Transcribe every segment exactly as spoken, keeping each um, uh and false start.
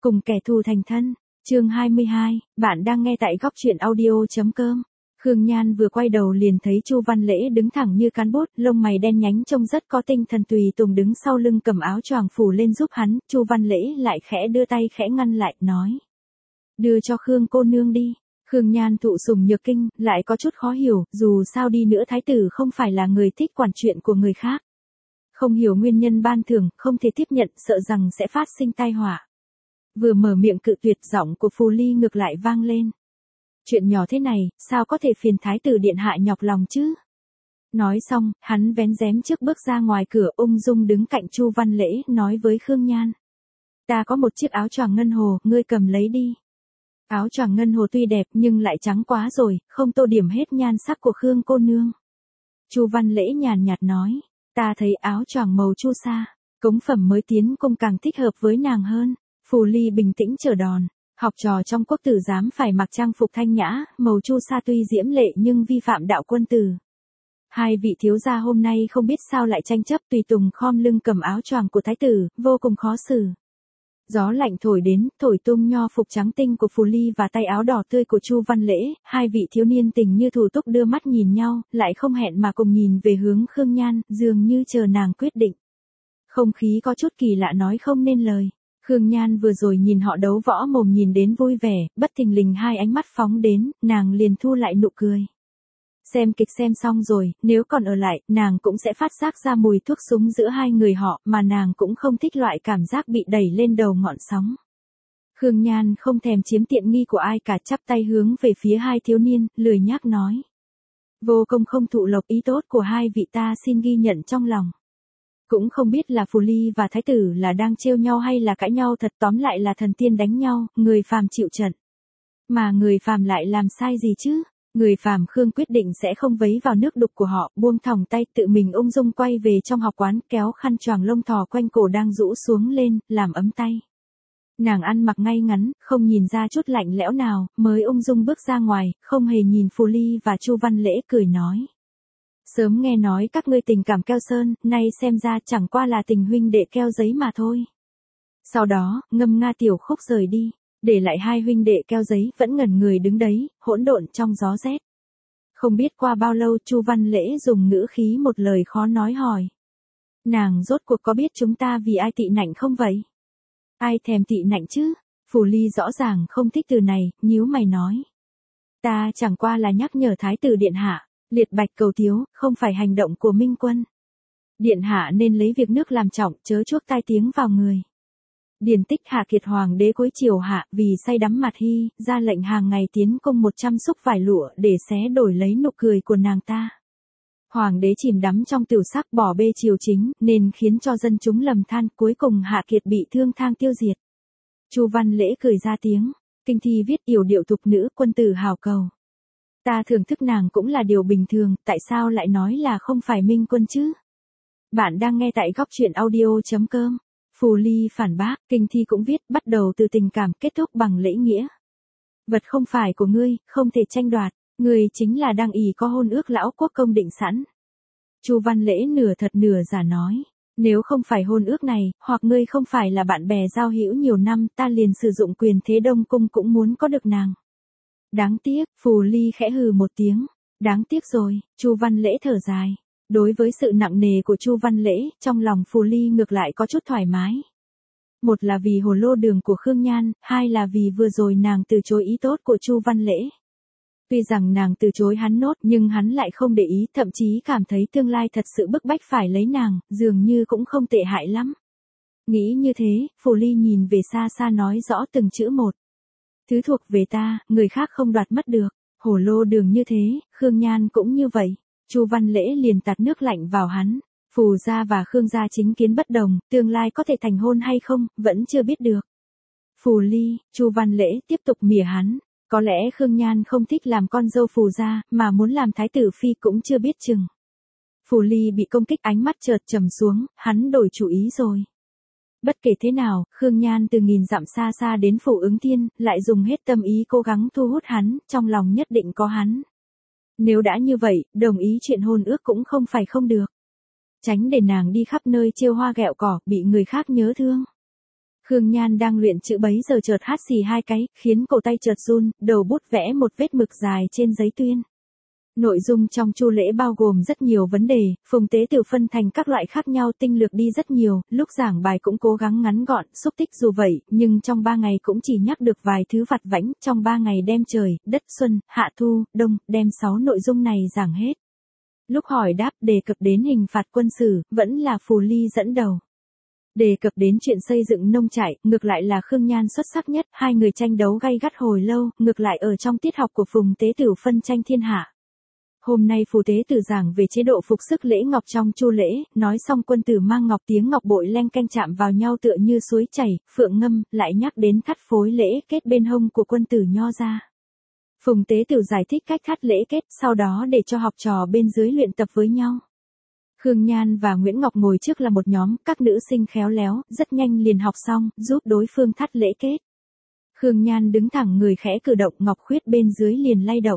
Cùng kẻ thù thành thân, chương hai mươi hai, bạn đang nghe tại góc truyện audio.com. Khương Nhan vừa quay đầu liền thấy Chu Văn Lễ đứng thẳng như cán bút, lông mày đen nhánh trông rất có tinh thần, tùy tùng đứng sau lưng cầm áo choàng phủ lên giúp hắn. Chu Văn Lễ lại khẽ đưa tay khẽ ngăn lại, nói: đưa cho Khương cô nương đi. Khương Nhan thụ sủng nhược kinh, lại có chút khó hiểu, dù sao đi nữa thái tử không phải là người thích quản chuyện của người khác. Không hiểu nguyên nhân ban thưởng, không thể tiếp nhận, sợ rằng sẽ phát sinh tai họa. Vừa mở miệng cự tuyệt, giọng của Phù Ly ngược lại vang lên: chuyện nhỏ thế này, sao có thể phiền thái tử điện hạ nhọc lòng chứ? Nói xong, hắn vén rèm trước bước ra ngoài cửa, ung dung đứng cạnh Chu Văn Lễ, nói với Khương Nhan: ta có một chiếc áo choàng ngân hồ, ngươi cầm lấy đi. Áo choàng ngân hồ tuy đẹp nhưng lại trắng quá rồi, không tô điểm hết nhan sắc của Khương cô nương. Chu Văn Lễ nhàn nhạt nói: ta thấy áo choàng màu chu sa, cống phẩm mới tiến cung càng thích hợp với nàng hơn. Phù Ly bình tĩnh chờ đòn. Học trò trong quốc tử giám phải mặc trang phục thanh nhã, màu chu sa tuy diễm lệ nhưng vi phạm đạo quân tử. Hai vị thiếu gia hôm nay không biết sao lại tranh chấp, tùy tùng khom lưng cầm áo choàng của thái tử, vô cùng khó xử. Gió lạnh thổi đến, thổi tung nho phục trắng tinh của Phù Ly và tay áo đỏ tươi của Chu Văn Lễ. Hai vị thiếu niên tình như thủ túc đưa mắt nhìn nhau, lại không hẹn mà cùng nhìn về hướng Khương Nhan, dường như chờ nàng quyết định. Không khí có chút kỳ lạ nói không nên lời. Khương Nhan vừa rồi nhìn họ đấu võ mồm nhìn đến vui vẻ, bất thình lình hai ánh mắt phóng đến, nàng liền thu lại nụ cười. Xem kịch xem xong rồi, nếu còn ở lại, nàng cũng sẽ phát giác ra mùi thuốc súng giữa hai người họ, mà nàng cũng không thích loại cảm giác bị đẩy lên đầu ngọn sóng. Khương Nhan không thèm chiếm tiện nghi của ai cả, chắp tay hướng về phía hai thiếu niên, lười nhác nói: vô công không thụ lộc, ý tốt của hai vị ta xin ghi nhận trong lòng. Cũng không biết là Phù Ly và thái tử là đang trêu nhau hay là cãi nhau thật, tóm lại là thần tiên đánh nhau, người phàm chịu trận. Mà người phàm lại làm sai gì chứ? Người phàm Khương quyết định sẽ không vấy vào nước đục của họ, buông thòng tay, tự mình ung dung quay về trong học quán, kéo khăn choàng lông thỏ quanh cổ đang rũ xuống lên, làm ấm tay. Nàng ăn mặc ngay ngắn, không nhìn ra chút lạnh lẽo nào, mới ung dung bước ra ngoài, không hề nhìn Phù Ly và Chu Văn Lễ, cười nói: sớm nghe nói các ngươi tình cảm keo sơn, nay xem ra chẳng qua là tình huynh đệ keo giấy mà thôi. Sau đó, ngâm nga tiểu khúc rời đi, để lại hai huynh đệ keo giấy vẫn ngẩn người đứng đấy, hỗn độn trong gió rét. Không biết qua bao lâu, Chu Văn Lễ dùng ngữ khí một lời khó nói hỏi: nàng rốt cuộc có biết chúng ta vì ai tị nạnh không vậy? Ai thèm tị nạnh chứ? Phù Ly rõ ràng không thích từ này, nhíu mày nói: ta chẳng qua là nhắc nhở thái tử điện hạ, liệt bạch cầu thiếu, không phải hành động của minh quân. Điện hạ nên lấy việc nước làm trọng, chớ chuốc tai tiếng vào người. Điển tích Hạ Kiệt hoàng đế cuối triều hạ, vì say đắm mặt hy, ra lệnh hàng ngày tiến cung một trăm xúc vải lụa để xé đổi lấy nụ cười của nàng ta. Hoàng đế chìm đắm trong tiểu sắc, bỏ bê triều chính, nên khiến cho dân chúng lầm than, cuối cùng Hạ Kiệt bị thương thang tiêu diệt. Chu Văn Lễ cười ra tiếng, kinh thi viết yểu điệu thục nữ, quân tử hào cầu. Ta thưởng thức nàng cũng là điều bình thường, tại sao lại nói là không phải minh quân chứ? Bạn đang nghe tại góc truyện audio.com. Phù Ly phản bác, kinh thi cũng viết, bắt đầu từ tình cảm, kết thúc bằng lễ nghĩa. Vật không phải của ngươi, không thể tranh đoạt, ngươi chính là đang ỷ có hôn ước lão quốc công định sẵn. Chu Văn Lễ nửa thật nửa giả nói: nếu không phải hôn ước này, hoặc ngươi không phải là bạn bè giao hữu nhiều năm, ta liền sử dụng quyền thế đông cung cũng muốn có được nàng. Đáng tiếc, Phù Ly khẽ hừ một tiếng. Đáng tiếc rồi, Chu Văn Lễ thở dài. Đối với sự nặng nề của Chu Văn Lễ, trong lòng Phù Ly ngược lại có chút thoải mái. Một là vì hồ lô đường của Khương Nhan, hai là vì vừa rồi nàng từ chối ý tốt của Chu Văn Lễ. Tuy rằng nàng từ chối hắn nốt, nhưng hắn lại không để ý, thậm chí cảm thấy tương lai thật sự bức bách phải lấy nàng, dường như cũng không tệ hại lắm. Nghĩ như thế, Phù Ly nhìn về xa xa nói rõ từng chữ một. Thứ thuộc về ta, người khác không đoạt mất được. Hổ lô đường như thế, Khương Nhan cũng như vậy. Chu Văn Lễ liền tạt nước lạnh vào hắn. Phù gia và Khương gia chính kiến bất đồng, tương lai có thể thành hôn hay không, vẫn chưa biết được. Phù Ly, Chu Văn Lễ tiếp tục mỉa hắn. Có lẽ Khương Nhan không thích làm con dâu Phù gia, mà muốn làm thái tử phi cũng chưa biết chừng. Phù Ly bị công kích, ánh mắt chợt trầm xuống, hắn đổi chủ ý rồi. Bất kể thế nào, Khương Nhan từ nghìn dặm xa xa đến Phủ Ứng Thiên, lại dùng hết tâm ý cố gắng thu hút hắn, trong lòng nhất định có hắn. Nếu đã như vậy, đồng ý chuyện hôn ước cũng không phải không được. Tránh để nàng đi khắp nơi trêu hoa ghẹo cỏ, bị người khác nhớ thương. Khương Nhan đang luyện chữ bấy giờ chợt hắt xì hai cái, khiến cổ tay chợt run, đầu bút vẽ một vết mực dài trên giấy tuyên. Nội dung trong chu lễ bao gồm rất nhiều vấn đề, phùng tế tiểu phân thành các loại khác nhau tinh lược đi rất nhiều, lúc giảng bài cũng cố gắng ngắn gọn, xúc tích dù vậy, nhưng trong ba ngày cũng chỉ nhắc được vài thứ vặt vãnh, trong ba ngày đem trời, đất xuân, hạ thu, đông, đem sáu nội dung này giảng hết. Lúc hỏi đáp đề cập đến hình phạt quân sự, vẫn là Phù Ly dẫn đầu. Đề cập đến chuyện xây dựng nông trại, ngược lại là Khương Nhan xuất sắc nhất, hai người tranh đấu gay gắt hồi lâu, ngược lại ở trong tiết học của Phùng Tế Tử phân tranh thiên hạ. Hôm nay Phù Tế Tử giảng về chế độ phục sức lễ ngọc trong chu lễ, nói xong quân tử mang ngọc tiếng ngọc bội leng keng chạm vào nhau tựa như suối chảy, phượng ngâm, lại nhắc đến thắt phối lễ kết bên hông của quân tử nho ra. Phùng Tế Tử giải thích cách thắt lễ kết, sau đó để cho học trò bên dưới luyện tập với nhau. Khương Nhan và Nguyễn Ngọc ngồi trước là một nhóm, các nữ sinh khéo léo, rất nhanh liền học xong, giúp đối phương thắt lễ kết. Khương Nhan đứng thẳng người khẽ cử động, Ngọc Khuyết bên dưới liền lay động.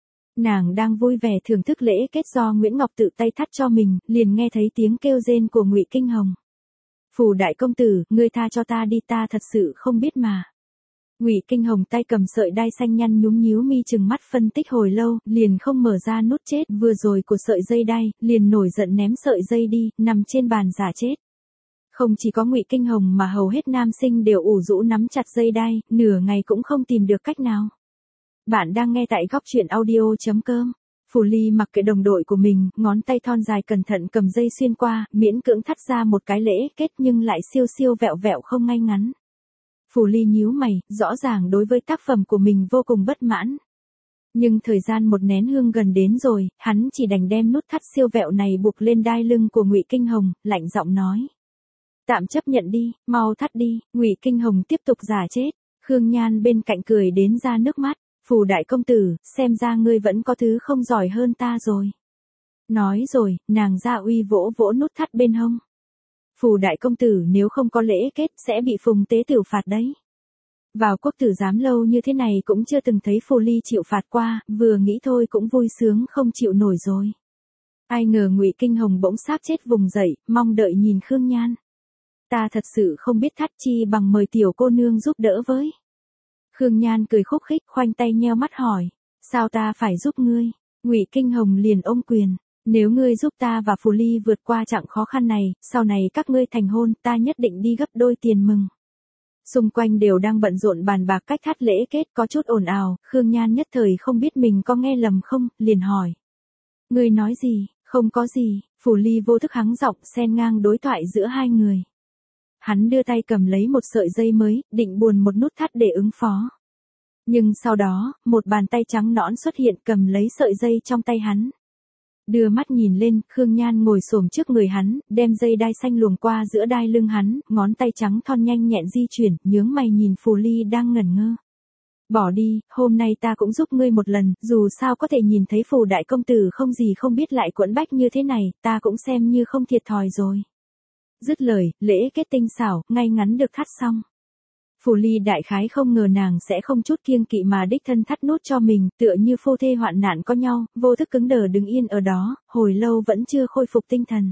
Nàng đang vui vẻ thưởng thức lễ kết do Nguyễn Ngọc tự tay thắt cho mình, liền nghe thấy tiếng kêu rên của Ngụy Kinh Hồng. Phù đại công tử, ngươi tha cho ta đi, ta thật sự không biết mà. Ngụy Kinh Hồng tay cầm sợi đai xanh nhăn nhúm nhíu mi chừng mắt phân tích hồi lâu, liền không mở ra nút chết vừa rồi của sợi dây đai, liền nổi giận ném sợi dây đi, nằm trên bàn giả chết. Không chỉ có Ngụy Kinh Hồng mà hầu hết nam sinh đều ủ rũ nắm chặt dây đai, nửa ngày cũng không tìm được cách nào. Bạn đang nghe tại góc truyện audio chấm com. Phù Ly mặc kệ đồng đội của mình, ngón tay thon dài cẩn thận cầm dây xuyên qua, miễn cưỡng thắt ra một cái lễ kết nhưng lại siêu siêu vẹo vẹo không ngay ngắn. Phù Ly nhíu mày, rõ ràng đối với tác phẩm của mình vô cùng bất mãn. Nhưng thời gian một nén hương gần đến rồi, hắn chỉ đành đem nút thắt siêu vẹo này buộc lên đai lưng của Ngụy Kinh Hồng, lạnh giọng nói: "Tạm chấp nhận đi, mau thắt đi." Ngụy Kinh Hồng tiếp tục giả chết. Khương Nhan bên cạnh cười đến ra nước mắt. "Phù đại công tử, xem ra ngươi vẫn có thứ không giỏi hơn ta rồi." Nói rồi, nàng ra uy vỗ vỗ nút thắt bên hông. "Phù đại công tử nếu không có lễ kết sẽ bị Phùng Tế Tử phạt đấy." Vào quốc tử giám lâu như thế này cũng chưa từng thấy Phù Ly chịu phạt qua, vừa nghĩ thôi cũng vui sướng không chịu nổi rồi. Ai ngờ Ngụy Kinh Hồng bỗng xác chết vùng dậy, mong đợi nhìn Khương Nhan. "Ta thật sự không biết thắt, chi bằng mời tiểu cô nương giúp đỡ với." Khương Nhan cười khúc khích, khoanh tay nheo mắt hỏi: "Sao ta phải giúp ngươi?" Ngụy Kinh Hồng liền ôm quyền: "Nếu ngươi giúp ta và Phù Ly vượt qua chặng khó khăn này, sau này các ngươi thành hôn, ta nhất định đi gấp đôi tiền mừng." Xung quanh đều đang bận rộn bàn bạc cách thắt lễ kết, có chút ồn ào, Khương Nhan nhất thời không biết mình có nghe lầm không, liền hỏi: "Ngươi nói gì?" "Không có gì." Phù Ly vô thức hắng giọng xen ngang đối thoại giữa hai người. Hắn đưa tay cầm lấy một sợi dây mới, định buồn một nút thắt để ứng phó. Nhưng sau đó, một bàn tay trắng nõn xuất hiện cầm lấy sợi dây trong tay hắn. Đưa mắt nhìn lên, Khương Nhan ngồi xổm trước người hắn, đem dây đai xanh luồn qua giữa đai lưng hắn, ngón tay trắng thon nhanh nhẹn di chuyển, nhướng mày nhìn Phù Ly đang ngẩn ngơ. "Bỏ đi, hôm nay ta cũng giúp ngươi một lần, dù sao có thể nhìn thấy Phù đại công tử không gì không biết lại quẫn bách như thế này, ta cũng xem như không thiệt thòi rồi." Dứt lời, lễ kết tinh xảo, ngay ngắn được thắt xong. Phù Ly đại khái không ngờ nàng sẽ không chút kiêng kỵ mà đích thân thắt nút cho mình, tựa như phu thê hoạn nạn có nhau, vô thức cứng đờ đứng yên ở đó, hồi lâu vẫn chưa khôi phục tinh thần.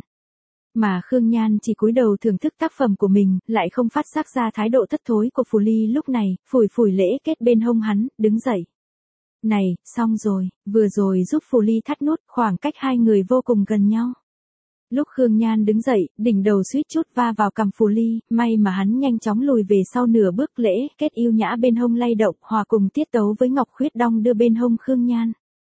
Mà Khương Nhan chỉ cúi đầu thưởng thức tác phẩm của mình, lại không phát giác ra thái độ thất thối của Phù Ly lúc này, phủi phủi lễ kết bên hông hắn, đứng dậy. "Này, xong rồi, vừa rồi giúp Phù Ly thắt nút, khoảng cách hai người vô cùng gần nhau." Lúc Khương Nhan đứng dậy, đỉnh đầu suýt chút va vào cằm Phù Ly, may mà hắn nhanh chóng lùi về sau nửa bước, lễ kết yêu nhã bên hông lay động, hòa cùng tiết tấu với Ngọc Khuyết đong đưa bên hông Khương Nhan.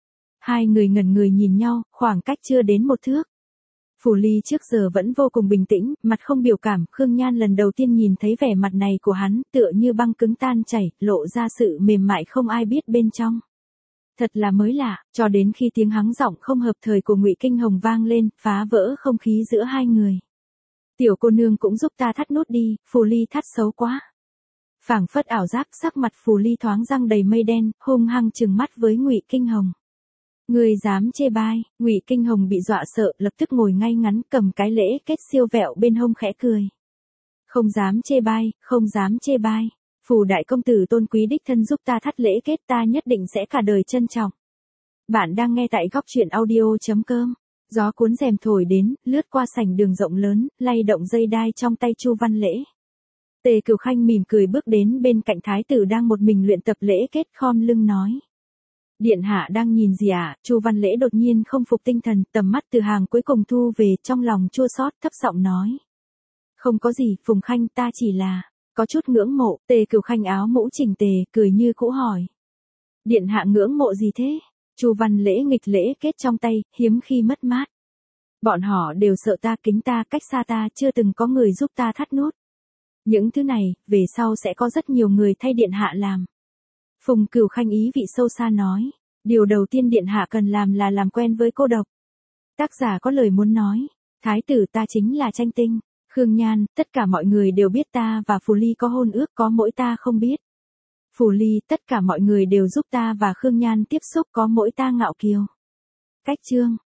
Hai người ngẩn người nhìn nhau, khoảng cách chưa đến một thước. Phù Ly trước giờ vẫn vô cùng bình tĩnh, mặt không biểu cảm, Khương Nhan lần đầu tiên nhìn thấy vẻ mặt này của hắn, tựa như băng cứng tan chảy, lộ ra sự mềm mại không ai biết bên trong. Thật là mới lạ, cho đến khi tiếng hắng giọng không hợp thời của Ngụy Kinh Hồng vang lên, phá vỡ không khí giữa hai người. "Tiểu cô nương cũng giúp ta thắt nút đi, Phù Ly thắt xấu quá." Phảng phất ảo giác, sắc mặt Phù Ly thoáng răng đầy mây đen, hung hăng trừng mắt với Ngụy Kinh Hồng. "Ngươi dám chê bai?" Ngụy Kinh Hồng bị dọa sợ, lập tức ngồi ngay ngắn, cầm cái lễ kết siêu vẹo bên hông khẽ cười. "Không dám chê bai, không dám chê bai. Phù đại công tử tôn quý đích thân giúp ta thắt lễ kết, ta nhất định sẽ cả đời trân trọng." Bạn đang nghe tại góc truyện audio chấm com. Gió cuốn rèm thổi đến, lướt qua sảnh đường rộng lớn, lay động dây đai trong tay Chu Văn Lễ. Tề Cửu Khanh mỉm cười bước đến bên cạnh thái tử đang một mình luyện tập lễ kết, khom lưng nói. Điện hạ đang nhìn gì ạ? À? Chu Văn Lễ đột nhiên không phục tinh thần, tầm mắt từ hàng cuối cùng thu về, trong lòng chua xót, thấp giọng nói. Không có gì, Phùng Khanh, ta chỉ là có chút ngưỡng mộ. Tề Cửu Khanh áo mũ chỉnh tề, cười như cũ hỏi. Điện hạ ngưỡng mộ gì thế? Chu Văn Lễ nghịch lễ kết trong tay, hiếm khi mất mát. Bọn họ đều sợ ta, kính ta, cách xa ta, chưa từng có người giúp ta thắt nút. Những thứ này, về sau sẽ có rất nhiều người thay điện hạ làm. Phùng Cửu Khanh ý vị sâu xa nói. Điều đầu tiên điện hạ cần làm là làm quen với cô độc. Tác giả có lời muốn nói. Thái tử ta chính là Tranh Tinh, Khương Nhan, tất cả mọi người đều biết ta và Phù Ly có hôn ước, có mỗi ta không biết. Phù Ly, tất cả mọi người đều giúp ta và Khương Nhan tiếp xúc, có mỗi ta ngạo kiều. Cách chương.